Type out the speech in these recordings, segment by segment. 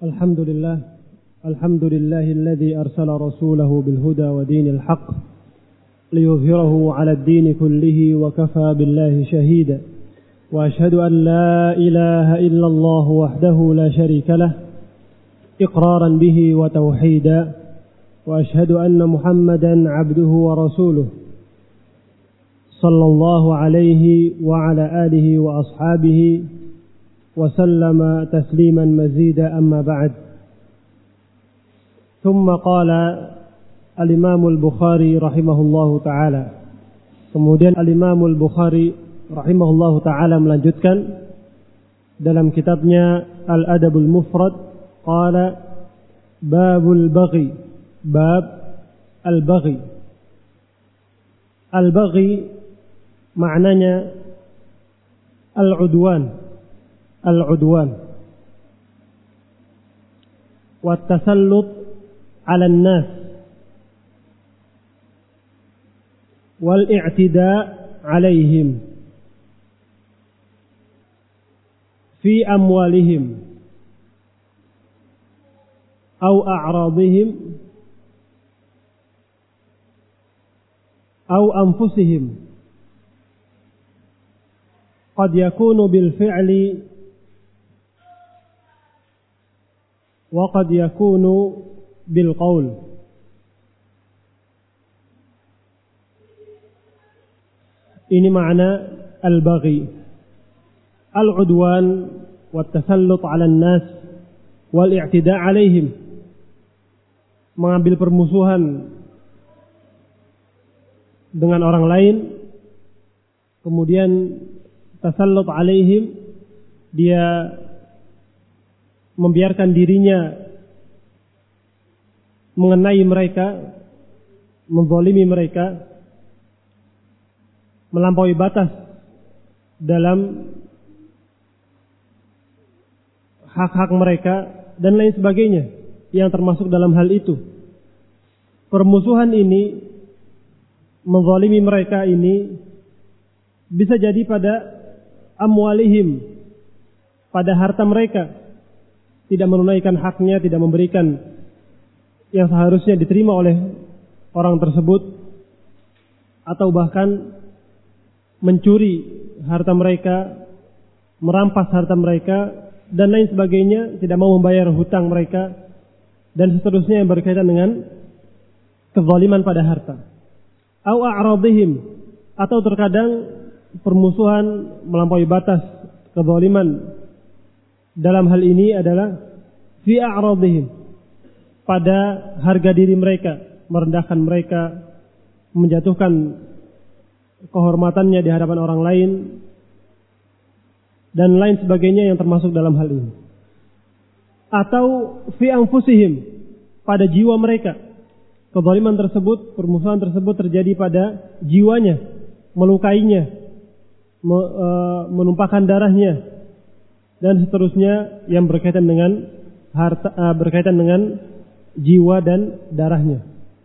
الحمد لله الذي أرسل رسوله بالهدى ودين الحق ليظهره على الدين كله وكفى بالله شهيدا وأشهد أن لا إله إلا الله وحده لا شريك له إقرارا به وتوحيدا وأشهد أن محمدا عبده ورسوله صلى الله عليه وعلى آله وأصحابه وسلم تسليما مزيدا أما بعد. ثم قال الإمام البخاري رحمه الله تعالى. Kemudian Al-Imam Al-Bukhari rahimahullahu ta'ala melanjutkan dalam kitabnya Al-Adabul Mufrad, qala babul baghi, bab al-baghi. Al-baghi maknanya al-udwan wa tasallut 'ala an-nas wal i'tida' 'alaihim fi amwalihim aw a'radihim aw anfusihim qad yakunu bil fi'li wa qad yakunu bil qaul. Ini makna al-baghi, al-udwan wa tasallut 'ala an-nas wal i'tida' 'alaihim, mengambil permusuhan dengan orang lain, kemudian tasallut 'alaihim, dia membiarkan dirinya mengenai mereka, menzalimi mereka, melampaui batas dalam hak-hak mereka dan lain sebagainya yang termasuk dalam hal itu. Permusuhan ini, menzalimi mereka ini bisa jadi pada amwalihim, pada harta mereka, tidak menunaikan haknya, tidak memberikan yang seharusnya diterima oleh orang tersebut, atau bahkan mencuri harta mereka, merampas harta mereka, dan lain sebagainya, tidak mau membayar hutang mereka, dan seterusnya yang berkaitan dengan kezaliman pada harta. Au a'radihim, atau terkadang permusuhan melampaui batas, kezaliman dalam hal ini adalah fi a'radihim, pada harga diri mereka, merendahkan mereka, menjatuhkan kehormatannya di hadapan orang lain, dan lain sebagainya yang termasuk dalam hal ini. Atau fi anfusihim, pada jiwa mereka, kezaliman tersebut, permusuhan tersebut terjadi pada jiwanya, melukainya, menumpahkan darahnya, dan seterusnya yang berkaitan dengan harta, berkaitan dengan jiwa dan darahnya.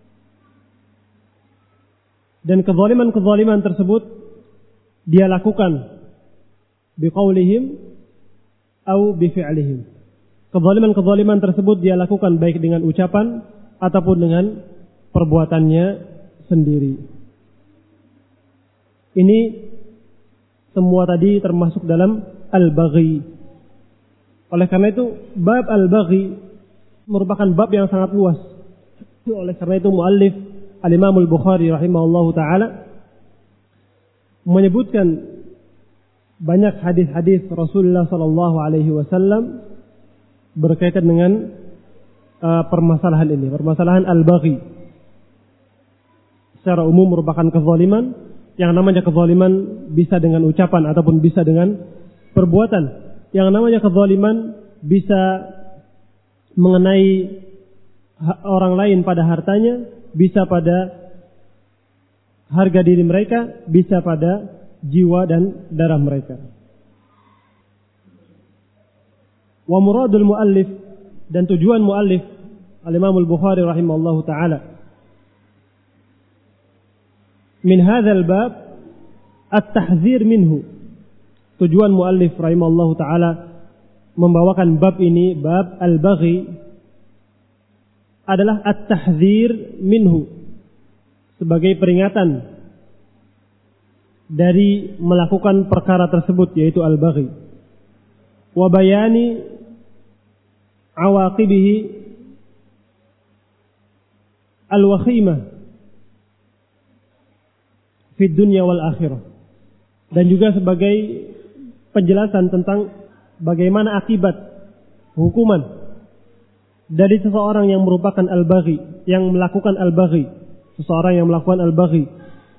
Dan kezaliman-kezaliman tersebut dia lakukan biqaulihim au bifi'lihim. Kezaliman-kezaliman tersebut dia lakukan baik dengan ucapan ataupun dengan perbuatannya sendiri. Ini semua tadi termasuk dalam al-baghi. Oleh karena itu bab al-baghi merupakan bab yang sangat luas. Oleh karena itu muallif Al-Imam Al-Bukhari rahimahullahu ta'ala menyebutkan banyak hadis-hadis Rasulullah sallallahu alaihi wasallam berkaitan dengan permasalahan ini, permasalahan al-baghi. Secara umum merupakan kezaliman. Yang namanya kezaliman bisa dengan ucapan ataupun bisa dengan perbuatan. Yang namanya kezaliman bisa mengenai orang lain pada hartanya, bisa pada harga diri mereka, bisa pada jiwa dan darah mereka. Wa muradul muallif, dan tujuan muallif Al-Imam Al-Bukhari rahimahullahu ta'ala min hadzal bab at-tahdzir minhu. Tujuan muallif rahimahullahu ta'ala membawakan bab ini, bab al-baghi, adalah at-tahdzir minhu, sebagai peringatan dari melakukan perkara tersebut, yaitu al-baghi. Wa bayani awaqibihi al-wakhimah fid dunya wal akhirah. Dan juga sebagai penjelasan tentang bagaimana akibat hukuman dari seseorang yang merupakan al-baghi, yang melakukan al-baghi, seseorang yang melakukan al-baghi.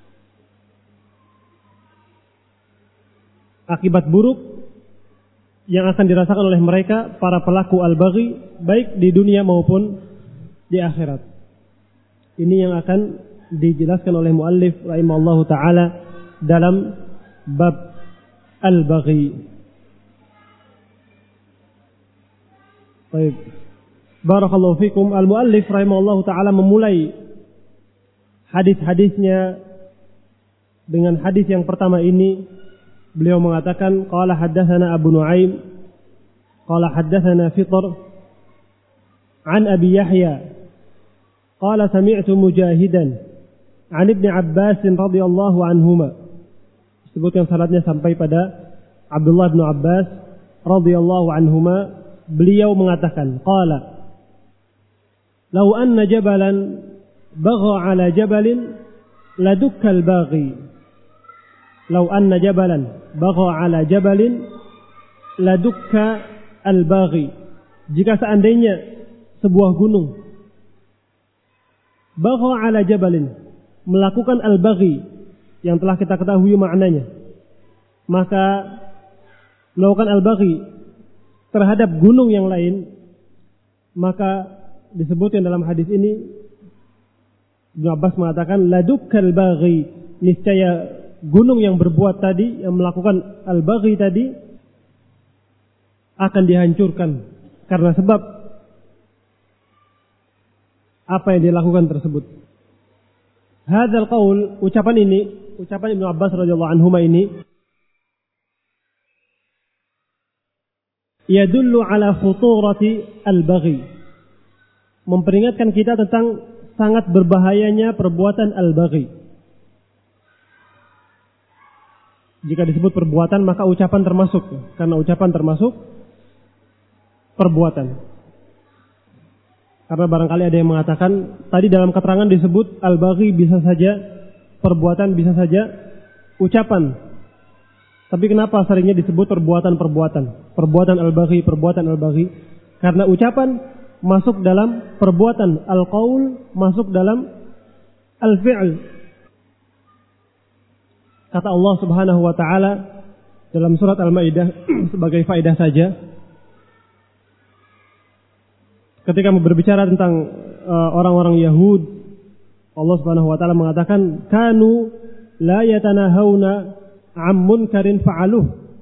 Akibat buruk yang akan dirasakan oleh mereka para pelaku al-baghi, baik di dunia maupun di akhirat. Ini yang akan dijelaskan oleh muallif rahimahullahu taala dalam bab al-baghi. Baik. Barakallahu fikum. Al-muallif rahimahullahu taala memulai hadis-hadisnya dengan hadis yang pertama ini. Beliau mengatakan qala haddatsana Abu Nuaim qala haddatsana Fitr an Abi Yahya qala sami'tu Mujahidan an Ibnu Abbas radhiyallahu anhuma. Sebutkan sanadnya sampai pada Abdullah bin Abbas radhiyallahu anhuma. Beliau mengatakan qala law anna jabalan bagha ala jabalin ladukka al-baghi. Law anna jabalan bagha ala jabalin ladukka al-baghi. Jika seandainya sebuah gunung bagha ala jabalin, melakukan al-baghi yang telah kita ketahui maknanya, maka melakukan al-baghi terhadap gunung yang lain, maka disebutkan dalam hadis ini, Ibnu Abbas mengatakan ladukkal baghi, niscaya gunung yang berbuat tadi, yang melakukan al-baghi tadi akan dihancurkan karena sebab apa yang dilakukan tersebut. Hadzal qaul, ucapan ini, ucapan Ibnu Abbas radhiyallahu anhuma ini, yadullu ala khuturati al-baghi, memperingatkan kita tentang sangat berbahayanya perbuatan al-baghi. Jika disebut perbuatan, maka ucapan termasuk, karena ucapan termasuk perbuatan. Karena barangkali ada yang mengatakan tadi dalam keterangan disebut al-baghi bisa saja perbuatan, bisa saja ucapan. Tapi kenapa seringnya disebut perbuatan-perbuatan? Perbuatan al-baghi, perbuatan al-baghi. Karena ucapan masuk dalam perbuatan, al-qaul masuk dalam al-fi'l. Kata Allah Subhanahu wa taala dalam surat Al-Maidah sebagai faedah saja, ketika berbicara tentang orang-orang Yahud, Allah Subhanahu wa taala mengatakan kanu la yatanahawna 'an munkarin fa'aluh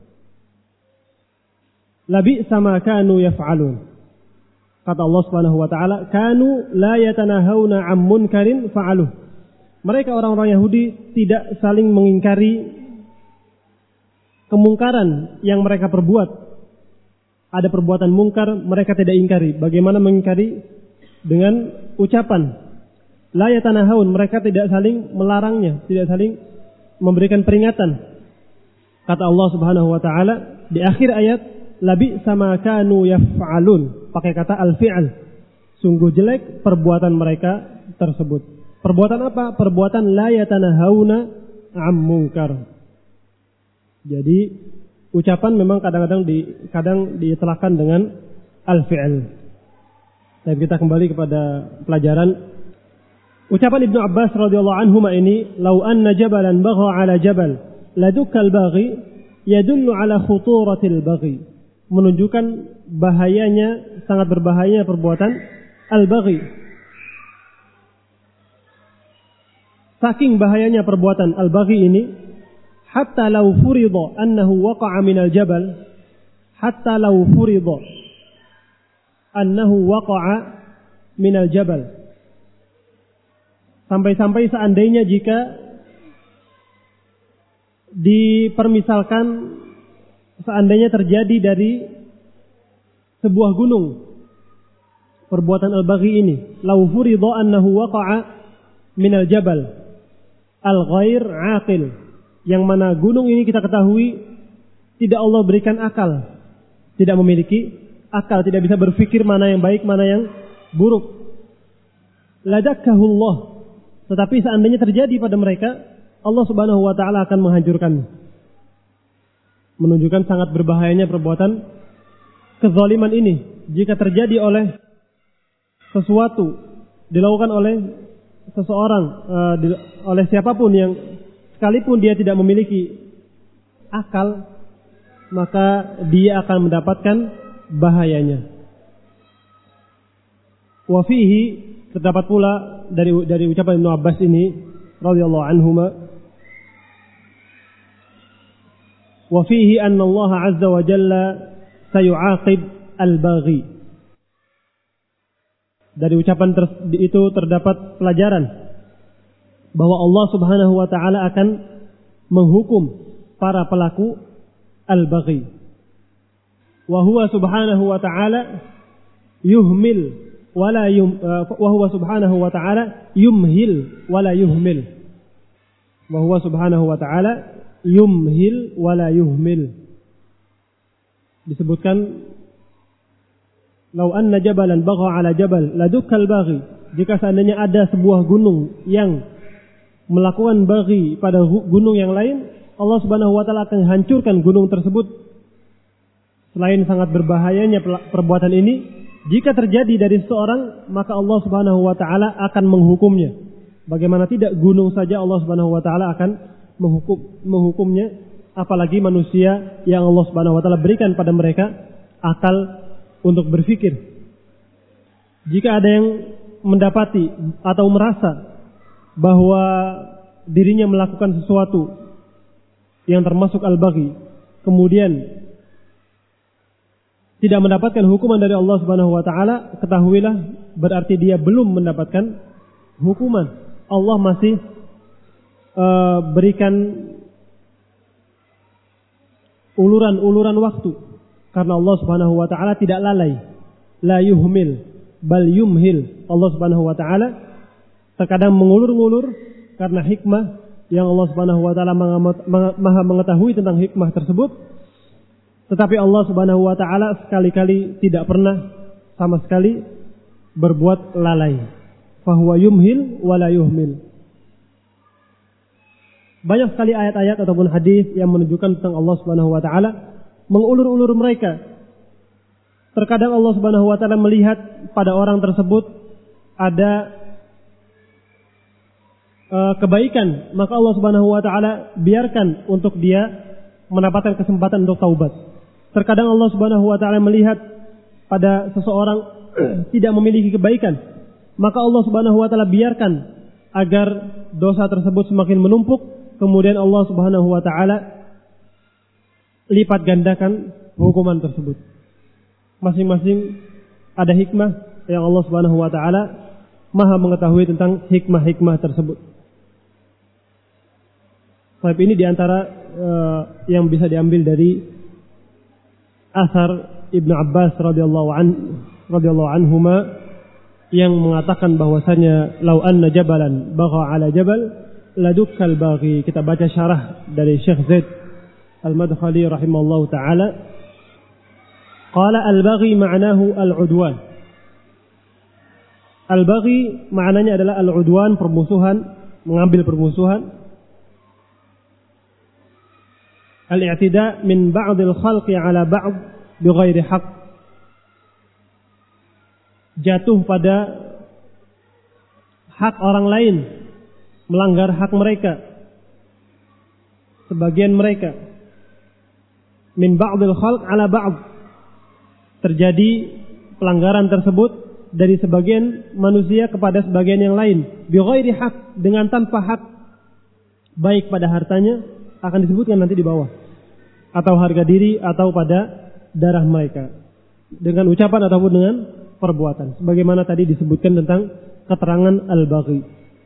labi'sa ma kanu yaf'alun. Kata Allah Subhanahu wa taala kanu la yatanahawna 'an munkarin fa'aluh. Mereka orang-orang Yahudi tidak saling mengingkari kemungkaran yang mereka perbuat. Ada perbuatan mungkar, mereka tidak ingkari. Bagaimana mengingkari? Dengan ucapan. La yatanahawun, mereka tidak saling melarangnya, tidak saling memberikan peringatan. Kata Allah Subhanahu wa taala di akhir ayat, labi sama kanu yaf'alun, pakai kata al-fi'al. Sungguh jelek perbuatan mereka tersebut. Perbuatan apa? Perbuatan la yatanahawna 'an munkar. Jadi ucapan memang kadang ditelahkan dengan al-fi'l. Dan kita kembali kepada pelajaran. Ucapan Ibnu Abbas radhiyallahu anhu ini, "Lau anna jabalan bagha 'ala jabal, ladukal baghi," yadullu 'ala khuturatil baghi. Menunjukkan bahayanya, sangat berbahayanya perbuatan al-baghi. Saking bahayanya perbuatan al-baghi ini, hatta law furida annahu waqa'a minal jabal, hatta law furida annahu waqa'a minal jabal. Sampai-sampai seandainya jika dipermisalkan, seandainya terjadi dari sebuah gunung. Perbuatan al-baghi ini, lau furidha annahu waqa'a minal jabal al-ghair aqil, yang mana gunung ini kita ketahui tidak Allah berikan akal, tidak memiliki akal, tidak bisa berpikir mana yang baik, mana yang buruk. Ladakkahu Allah, tetapi seandainya terjadi pada mereka, Allah Subhanahu wa taala akan menghancurkannya. Menunjukkan sangat berbahayanya perbuatan kezaliman ini jika terjadi oleh sesuatu, dilakukan oleh seseorang, oleh siapapun yang sekalipun dia tidak memiliki akal, maka dia akan mendapatkan bahayanya. Wa fihi, terdapat pula dari ucapan Ibnu Abbas ini radhiyallahu anhuma, wa fihi anna Allah azza wa jalla sayu'aqib al-baghi. Dari ucapan itu terdapat pelajaran bahwa Allah Subhanahu wa taala akan menghukum para pelaku al-baghi. Wa huwa subhanahu wa ta'ala yuhmil wala wa huwa subhanahu wa ta'ala yumhil wala yuhmil. Wa huwa subhanahu wa ta'ala yumhil wala yuhmil. Disebutkan lau anna jabalan bagha ala jabal ladukkal baghi. Jika seandainya ada sebuah gunung yang melakukan baghi pada gunung yang lain, Allah Subhanahu wa taala akan hancurkan gunung tersebut. Selain sangat berbahayanya perbuatan ini, jika terjadi dari seseorang, maka Allah Subhanahu wa taala akan menghukumnya. Bagaimana tidak, gunung saja Allah Subhanahu wa taala akan menghukumnya, apalagi manusia yang Allah Subhanahu wa taala berikan pada mereka akal untuk berpikir. Jika ada yang mendapati atau merasa bahwa dirinya melakukan sesuatu yang termasuk al-baghi, kemudian tidak mendapatkan hukuman dari Allah Subhanahu wa taala, ketahuilah berarti dia belum mendapatkan hukuman. Allah masih berikan uluran waktu, karena Allah Subhanahu wa taala tidak lalai, la yuhmil bal yumhil. Allah Subhanahu wa taala terkadang mengulur-ngulur karena hikmah yang Allah Subhanahu wa taala maha mengetahui tentang hikmah tersebut. Tetapi Allah Subhanahu wa taala sekali-kali tidak pernah sama sekali berbuat lalai. Fahuwa yumhil wala yuhmil. Banyak sekali ayat-ayat ataupun hadis yang menunjukkan tentang Allah Subhanahu wa taala mengulur-ulur mereka. Terkadang Allah Subhanahu wa taala melihat pada orang tersebut ada kebaikan, maka Allah Subhanahu wa taala biarkan untuk dia mendapatkan kesempatan untuk taubat. Terkadang Allah Subhanahu wa taala melihat pada seseorang tidak memiliki kebaikan, maka Allah Subhanahu wa taala biarkan agar dosa tersebut semakin menumpuk, kemudian Allah Subhanahu wa taala lipat gandakan hukuman tersebut. Masing-masing ada hikmah yang Allah Subhanahu wa taala maha mengetahui tentang hikmah-hikmah tersebut. Sebab ini diantara yang bisa diambil dari asar Ibnu Abbas radhiyallahu anhuma yang mengatakan bahwasanya lau anna jabalan bagha ala jabal ladukkal baghi. Kita baca syarah dari Syekh Zaid Al-Madkhali rahimahullahu taala. Qala al-baghi ma'nahu al-udwan. Al-baghi maknanya adalah al-udwan, permusuhan, mengambil permusuhan. Al-i'tida min ba'dil khalqi ala ba'd bighairi haqq. Jatuh pada hak orang lain, melanggar hak mereka, sebagian mereka. Min ba'dil khalq ala ba'd. Terjadi pelanggaran tersebut dari sebagian manusia kepada sebagian yang lain, bighairi haq, dengan tanpa hak, baik pada hartanya, akan disebutkan nanti di bawah, atau harga diri, atau pada darah mereka, dengan ucapan ataupun dengan perbuatan, sebagaimana tadi disebutkan tentang keterangan al-baghi.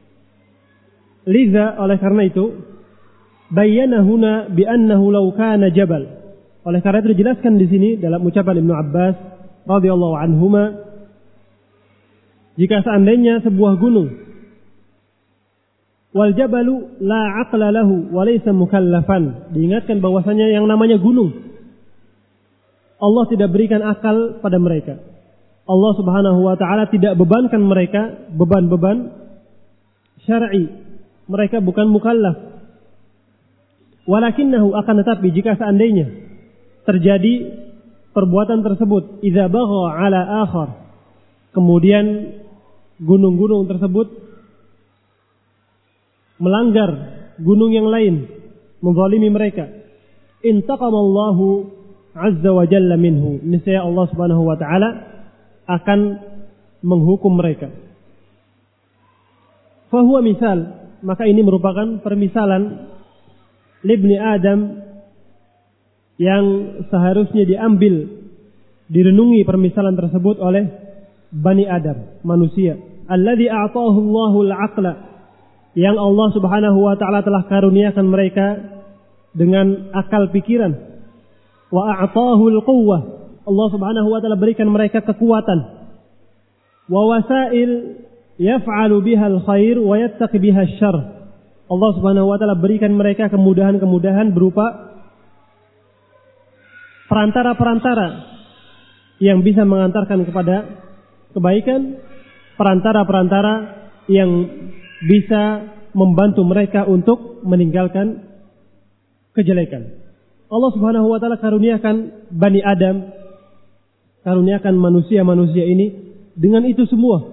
Liza, oleh karena itu, bayyana huna bi annahu law kana jabal. Oleh karena itu dijelaskan di sini dalam ucapan Ibnu Abbas radhiyallahu anhuma, jika seandainya sebuah gunung, wal jabalu la aqla lahu wa laysa mukallafan, diingatkan bahwasanya yang namanya gunung Allah tidak berikan akal pada mereka. Allah Subhanahu wa taala tidak bebankan mereka beban-beban syar'i. Mereka bukan mukallaf. Walakinnahu, akan tetapi jika seandainya terjadi perbuatan tersebut, idza bagha ala akhar, kemudian gunung-gunung tersebut melanggar gunung yang lain, menzalimi mereka, intaqamallahu azza wa jalla minhu, niscaya Allah Subhanahu wa taala akan menghukum mereka. Fahuwa misal, maka ini merupakan permisalan libni Adam yang seharusnya diambil, direnungi permisalan tersebut oleh Bani Adam, manusia. Alladzi a'tahu Allahul aqla, yang Allah Subhanahu wa taala telah karuniakan mereka dengan akal pikiran. Wa a'tahul quwwah, Allah Subhanahu wa taala berikan mereka kekuatan. Wa wasail yaf'alu biha al-khair wa yattaqi biha asy-syarr, Allah Subhanahu wa taala berikan mereka kemudahan-kemudahan berupa perantara-perantara yang bisa mengantarkan kepada kebaikan, perantara-perantara yang bisa membantu mereka untuk meninggalkan kejelekan. Allah Subhanahu wa taala karuniakan Bani Adam, karuniakan manusia-manusia ini dengan itu semua.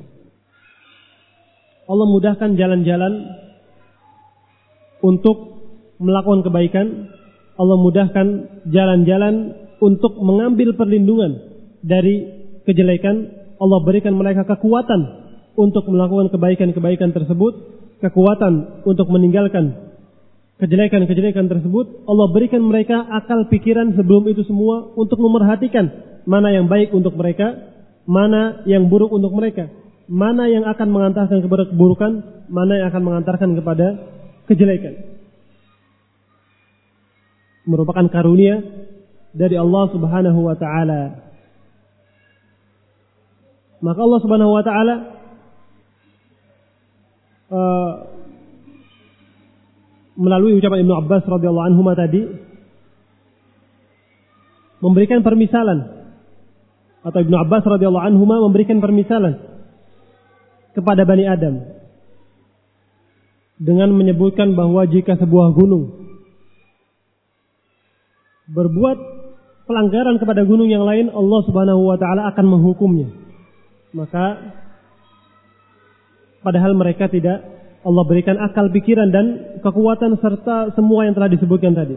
Allah mudahkan jalan-jalan untuk melakukan kebaikan. Allah mudahkan jalan-jalan untuk mengambil perlindungan dari kejelekan. Allah berikan mereka kekuatan untuk melakukan kebaikan-kebaikan tersebut, kekuatan untuk meninggalkan kejelekan-kejelekan tersebut. Allah berikan mereka akal pikiran sebelum itu semua untuk memerhatikan mana yang baik untuk mereka, mana yang buruk untuk mereka, mana yang akan mengantarkan kepada keburukan, mana yang akan mengantarkan kepada kejelekan. Merupakan karunia dari Allah Subhanahu wa taala. Maka Allah Subhanahu wa taala melalui ucapan Ibnu Abbas radhiyallahu anhu tadi memberikan permisalan, atau Ibnu Abbas radhiyallahu anhu memberikan permisalan kepada Bani Adam dengan menyebutkan bahwa jika sebuah gunung berbuat pelanggaran kepada gunung yang lain, Allah Subhanahu wa taala akan menghukumnya. Maka padahal mereka tidak, Allah berikan akal pikiran dan kekuatan serta semua yang telah disebutkan tadi.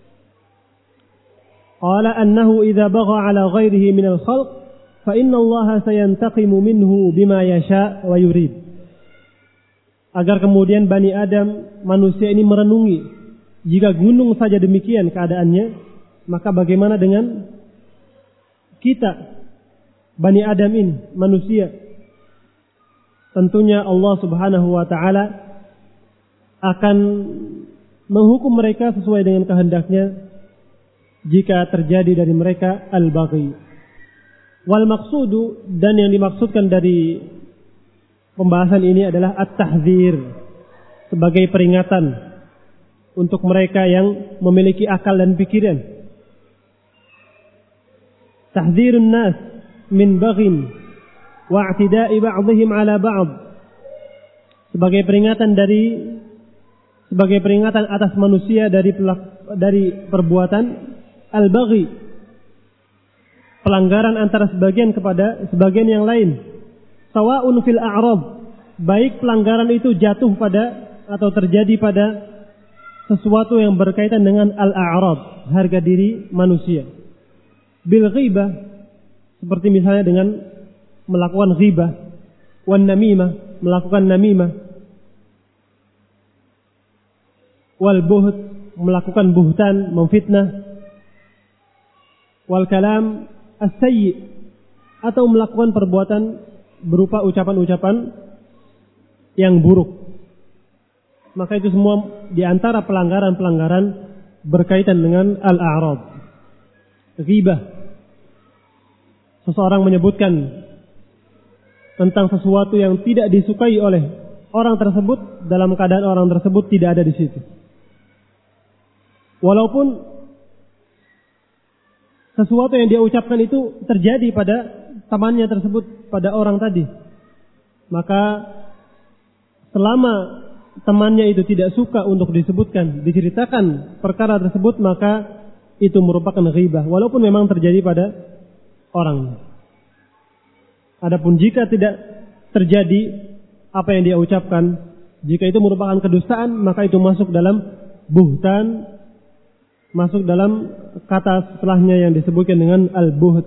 Qala annahu idza bagha ala ghairihi min al-khalq fa inna Allah sayantaqimu minhu bima yasha wa yurid. Agar kemudian Bani Adam, manusia ini merenungi, jika gunung saja demikian keadaannya, maka bagaimana dengan kita, Bani Adam ini, manusia? Tentunya Allah Subhanahu wa ta'ala akan menghukum mereka sesuai dengan kehendaknya jika terjadi dari mereka al-baghi. Wal maqsudu, dan yang dimaksudkan dari pembahasan ini adalah at-tahdzir, sebagai peringatan untuk mereka yang memiliki akal dan pikiran. Tahdzirun nas min baghin wa i'tida'i ba'dihim 'ala ba'd, sebagai peringatan atas manusia dari perbuatan al-baghi, pelanggaran antara sebagian kepada sebagian yang lain. Sawa'un fil a'rad, baik pelanggaran itu jatuh pada atau terjadi pada sesuatu yang berkaitan dengan al-a'rad, harga diri manusia. Bil ghibah, seperti misalnya dengan melakukan ghibah, wan namimah, melakukan namimah, wal buht, melakukan buhtan, memfitnah, wal kalam as-sayyi, atau melakukan perbuatan berupa ucapan-ucapan yang buruk. Maka itu semua di antara pelanggaran-pelanggaran berkaitan dengan al-a'rad. Ghibah, seseorang menyebutkan tentang sesuatu yang tidak disukai oleh orang tersebut dalam keadaan orang tersebut tidak ada di situ. Walaupun sesuatu yang dia ucapkan itu terjadi pada temannya tersebut, pada orang tadi, maka selama temannya itu tidak suka untuk disebutkan, diceritakan perkara tersebut, maka itu merupakan ghibah, walaupun memang terjadi pada orang. Adapun jika tidak terjadi apa yang dia ucapkan, jika itu merupakan kedustaan, maka itu masuk dalam buhtan, masuk dalam kata setelahnya yang disebutkan dengan al-buht.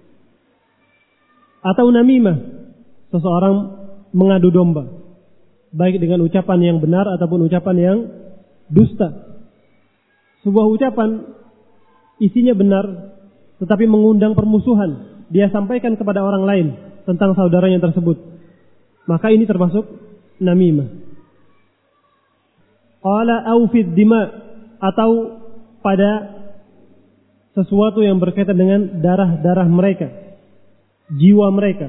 Atau namimah, seseorang mengadu domba, baik dengan ucapan yang benar ataupun ucapan yang dusta. Sebuah ucapan isinya benar, tetapi mengundang permusuhan, dia sampaikan kepada orang lain tentang saudaranya tersebut, maka ini termasuk namimah. Qala au fid dima, atau pada sesuatu yang berkaitan dengan darah-darah mereka, jiwa mereka.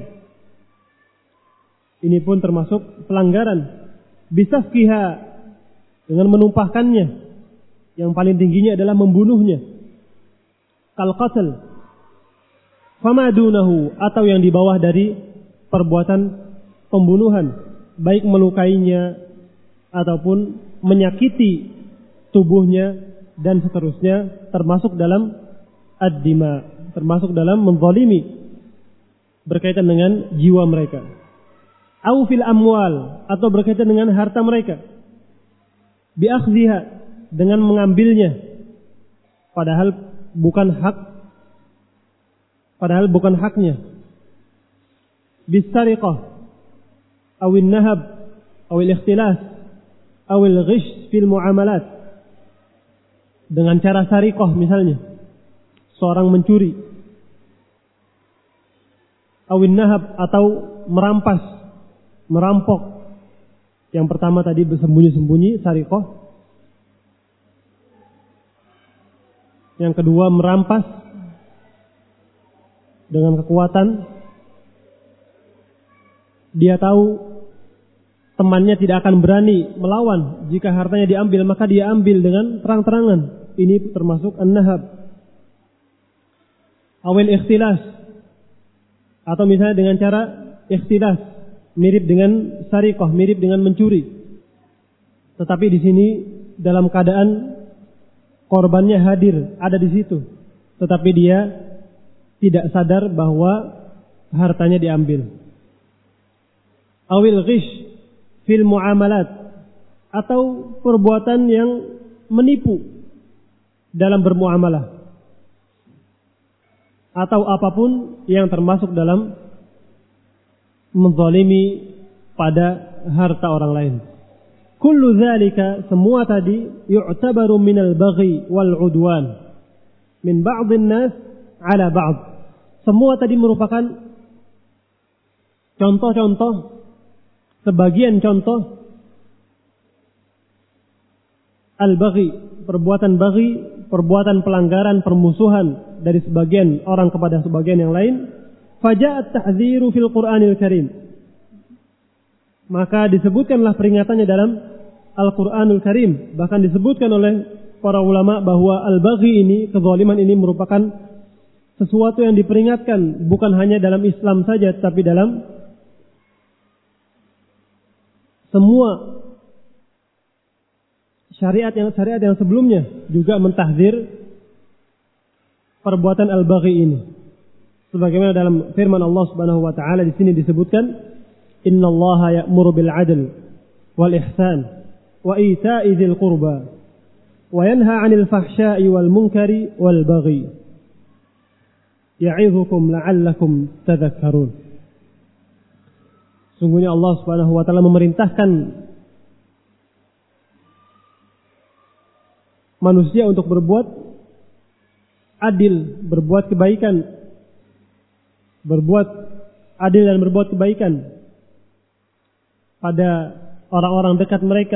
Ini pun termasuk pelanggaran. Bisafkiha, dengan menumpahkannya, yang paling tingginya adalah membunuhnya. Kal qatl, fama dunahu, atau yang di bawah dari perbuatan pembunuhan, baik melukainya ataupun menyakiti tubuhnya dan seterusnya, termasuk dalam ad-dima, termasuk dalam menzalimi berkaitan dengan jiwa mereka. Au fil amwal, atau berkaitan dengan harta mereka. Bi akhdhiha, dengan mengambilnya padahal bukan haknya. Bisariqah, awil nahab, awil ikhtilas, awil ghish fil muamalat. Dengan cara sariqah misalnya, seorang mencuri. Awil nahab, atau merampok. Yang pertama tadi bersembunyi-sembunyi, sariqah. Yang kedua merampas dengan kekuatan. Dia tahu temannya tidak akan berani melawan. Jika hartanya diambil, maka dia ambil dengan terang-terangan. Ini termasuk an-nahab. Awil ikhtilas, atau misalnya dengan cara ikhtilas, mirip dengan sariqah, mirip dengan mencuri. Tetapi di sini dalam keadaan korbannya hadir, ada di situ, tetapi dia tidak sadar bahwa hartanya diambil. Awil ghish fil muamalat, atau perbuatan yang menipu dalam bermuamalah, atau apapun yang termasuk dalam menzalimi pada harta orang lain. Kullu dzalika, semua tadi, yu'tabaru minal baghi wal udwan min ba'dhin nas ala ba'd. Semua tadi merupakan contoh-contoh, sebagian contoh al-baghi, perbuatan baghi, perbuatan pelanggaran, permusuhan dari sebagian orang kepada sebagian yang lain. Faja'at tahdziru fil Qur'anil Karim, maka disebutkanlah peringatannya dalam Al-Qur'anul Karim. Bahkan disebutkan oleh para ulama bahwa al-baghi ini, kezaliman ini merupakan sesuatu yang diperingatkan bukan hanya dalam Islam saja, tapi dalam semua syariat yang sebelumnya juga mentahdzir perbuatan al-baghi ini. Sebagaimana dalam firman Allah Subhanahu wa taala di sini disebutkan, innallaha ya'muru bil 'adl wal ihsan wa ita'i dzil qurba wa yanha 'anil fahsya'i wal munkari wal baghi ya'idzukum la'allakum tadhakkarun. Sungguhnya Allah Subhanahu wa taala memerintahkan manusia untuk berbuat adil, berbuat kebaikan, berbuat adil dan berbuat kebaikan pada orang-orang dekat mereka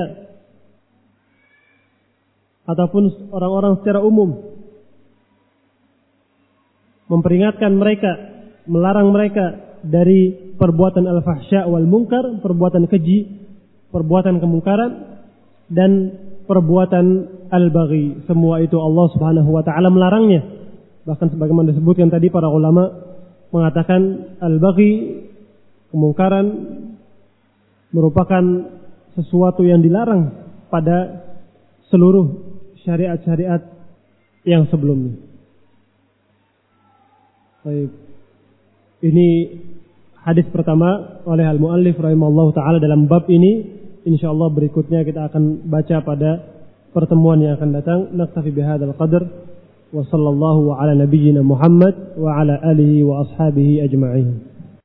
ataupun orang-orang secara umum, memperingatkan mereka melarang mereka dari perbuatan al-fahsya wal munkar, perbuatan keji, perbuatan kemungkaran, dan perbuatan al-baghi. Semua itu Allah Subhanahu wa taala melarangnya. Bahkan sebagaimana disebutkan tadi, para ulama mengatakan al-baghi, kemungkaran, merupakan sesuatu yang dilarang pada seluruh syariat-syariat yang sebelumnya. Baik. Ini hadis pertama oleh al-muallif rahimahullah ta'ala dalam bab ini. Insyaallah berikutnya kita akan baca pada pertemuan yang akan datang. Naktafi bihadzal qadar wa sallallahu ala nabiyyina Muhammad wa ala alihi wa ashabihi ajma'in.